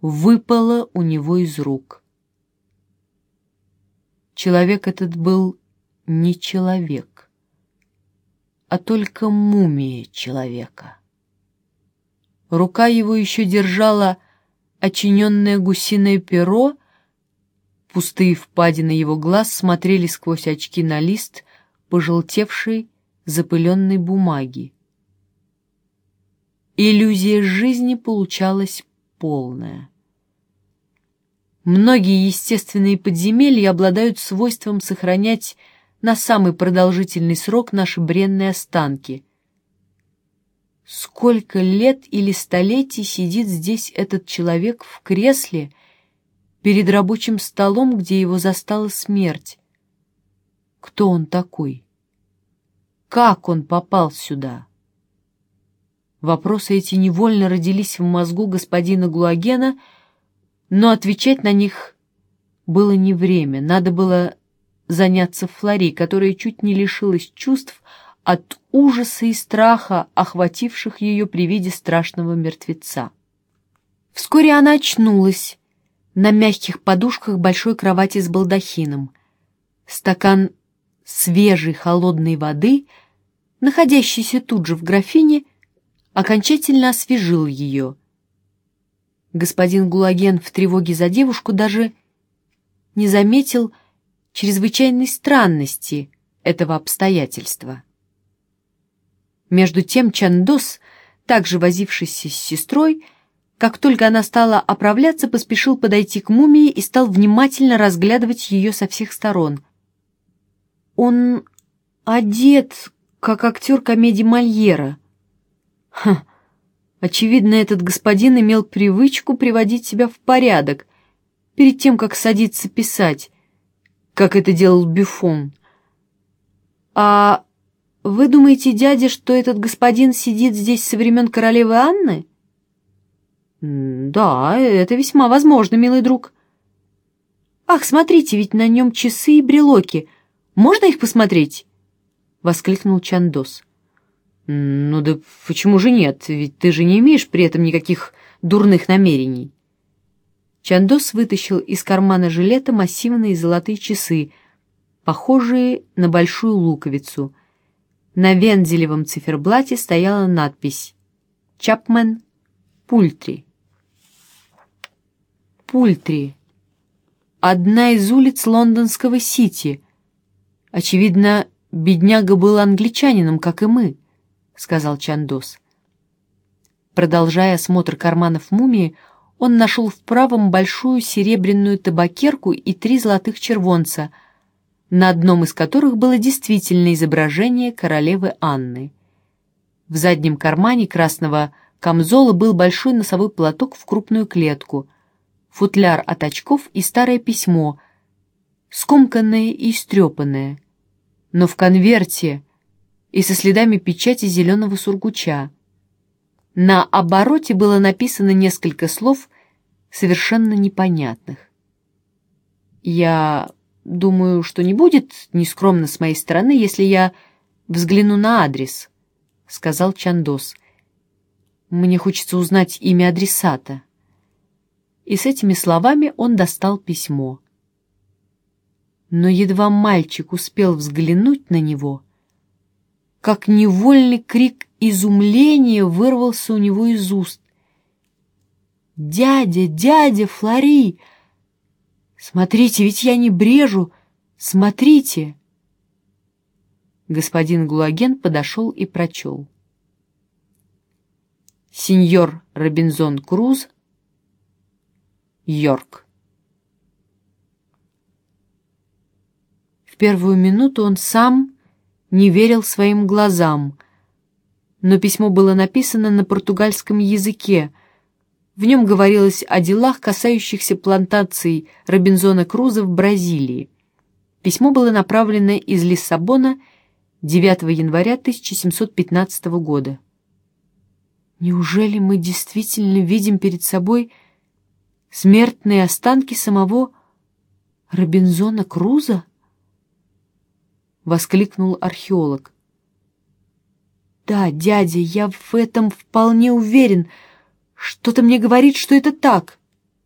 выпало у него из рук. Человек этот был не человек, а только мумия человека. Рука его еще держала очиненное гусиное перо, пустые впадины его глаз смотрели сквозь очки на лист пожелтевшей запыленной бумаги. Иллюзия жизни получалась полная. Многие естественные подземелья обладают свойством сохранять на самый продолжительный срок наши бренные останки. Сколько лет или столетий сидит здесь этот человек в кресле перед рабочим столом, где его застала смерть? Кто он такой? Как он попал сюда? Вопросы эти невольно родились в мозгу господина Гуагена, но отвечать на них было не время. Надо было заняться Флори, которая чуть не лишилась чувств от ужаса и страха, охвативших ее при виде страшного мертвеца. Вскоре она очнулась на мягких подушках большой кровати с балдахином. Стакан свежей холодной воды, находящийся тут же в графине, окончательно освежил ее. Господин Гуаген в тревоге за девушку даже не заметил чрезвычайной странности этого обстоятельства. Между тем Чандос, также возившийся с сестрой, как только она стала оправляться, поспешил подойти к мумии и стал внимательно разглядывать ее со всех сторон. «Он одет, как актер комедии Мольера. Ха! Очевидно, этот господин имел привычку приводить себя в порядок перед тем, как садиться писать, как это делал Бюфон. А вы думаете, дядя, что этот господин сидит здесь со времен королевы Анны? Да, это весьма возможно, милый друг. Ах, смотрите, ведь на нем часы и брелоки. Можно их посмотреть? Воскликнул Чандос. Ну да почему же нет, ведь ты же не имеешь при этом никаких дурных намерений. Чандос вытащил из кармана жилета массивные золотые часы, похожие на большую луковицу. На вензелевом циферблате стояла надпись «Чапмен Пультри». Пультри — одна из улиц лондонского Сити. Очевидно, бедняга был англичанином, как и мы, — сказал Чандос. Продолжая осмотр карманов мумии, он нашел в правом большую серебряную табакерку и 3 золотых червонца, на одном из которых было действительно изображение королевы Анны. В заднем кармане красного камзола был большой носовой платок в крупную клетку, футляр от очков и старое письмо, скомканное и истрепанное, но в конверте и со следами печати зеленого сургуча. На обороте было написано несколько слов, совершенно непонятных. «Я думаю, что не будет нескромно с моей стороны, если я взгляну на адрес», — сказал Чандос. «Мне хочется узнать имя адресата». И с этими словами он достал письмо. Но едва мальчик успел взглянуть на него, как невольный крик изумления вырвался у него из уст. «Дядя, дядя, Флори! Смотрите, ведь я не брежу! Смотрите!» Господин Гуаген подошел и прочел. «Сеньор Робинзон Круз, Йорк». В первую минуту он сам не верил своим глазам, но письмо было написано на португальском языке. В нем говорилось о делах, касающихся плантаций Робинзона Круза в Бразилии. Письмо было направлено из Лиссабона 9 января 1715 года. Неужели мы действительно видим перед собой смертные останки самого Робинзона Круза? — воскликнул археолог. «Да, дядя, я в этом вполне уверен. Что-то мне говорит, что это так».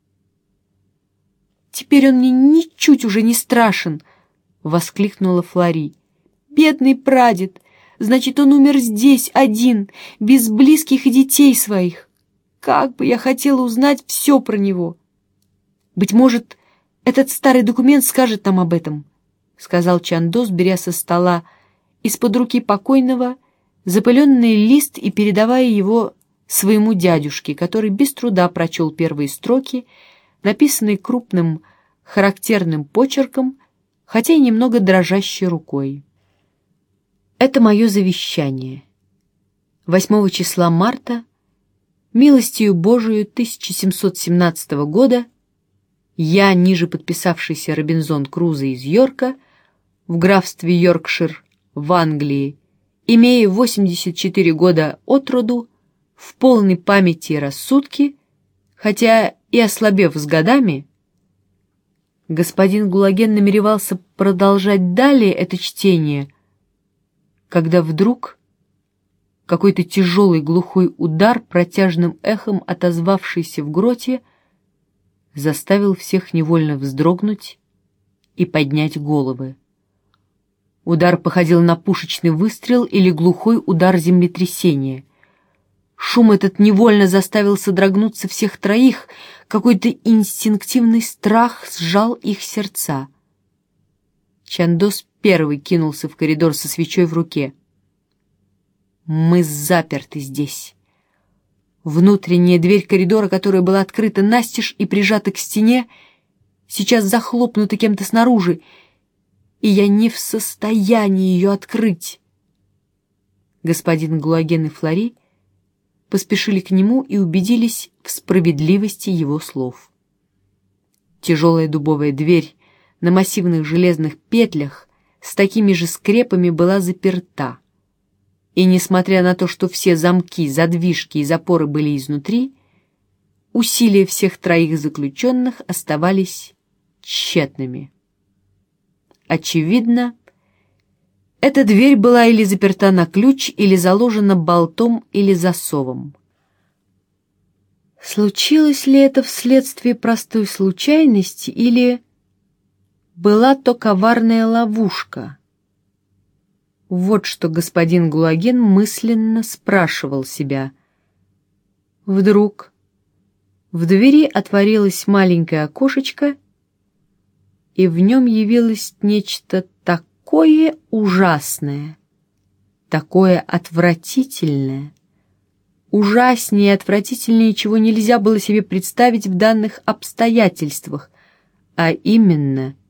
Теперь он мне ничуть уже не страшен!» — воскликнула Флори. «Бедный прадед! Значит, он умер здесь, один, без близких и детей своих. Как бы я хотела узнать все про него!» «Быть может, этот старый документ скажет нам об этом», — сказал Чандос, беря со стола из-под руки покойного запыленный лист и передавая его своему дядюшке, который без труда прочел первые строки, написанные крупным характерным почерком, хотя и немного дрожащей рукой. «Это мое завещание. 8 числа марта, милостью Божию 1717 года, я, ниже подписавшийся Робинзон Крузо из Йорка, в графстве Йоркшир, в Англии, имея 84 года от роду, в полной памяти и рассудке, хотя и ослабев с годами». Господин Гулаген намеревался продолжать далее это чтение, когда вдруг какой-то тяжелый глухой удар, протяжным эхом отозвавшийся в гроте, заставил всех невольно вздрогнуть и поднять головы. Удар походил на пушечный выстрел или глухой удар землетрясения. Шум этот невольно заставил содрогнуться всех троих, какой-то инстинктивный страх сжал их сердца. Чандос первый кинулся в коридор со свечой в руке. «Мы заперты здесь». Внутренняя дверь коридора, которая была открыта настежь и прижата к стене, сейчас захлопнута кем-то снаружи, и я не в состоянии ее открыть. Господин Гулаген и Флори поспешили к нему и убедились в справедливости его слов. Тяжелая дубовая дверь на массивных железных петлях с такими же скрепами была заперта, и, несмотря на то, что все замки, задвижки и запоры были изнутри, усилия всех троих заключенных оставались тщетными. Очевидно, эта дверь была или заперта на ключ, или заложена болтом или засовом. Случилось ли это вследствие простой случайности, или была то коварная ловушка? Вот что господин Гулаген мысленно спрашивал себя. Вдруг в двери отворилось маленькое окошечко, и в нем явилось нечто такое ужасное, такое отвратительное. Ужаснее и отвратительнее, чего нельзя было себе представить в данных обстоятельствах, а именно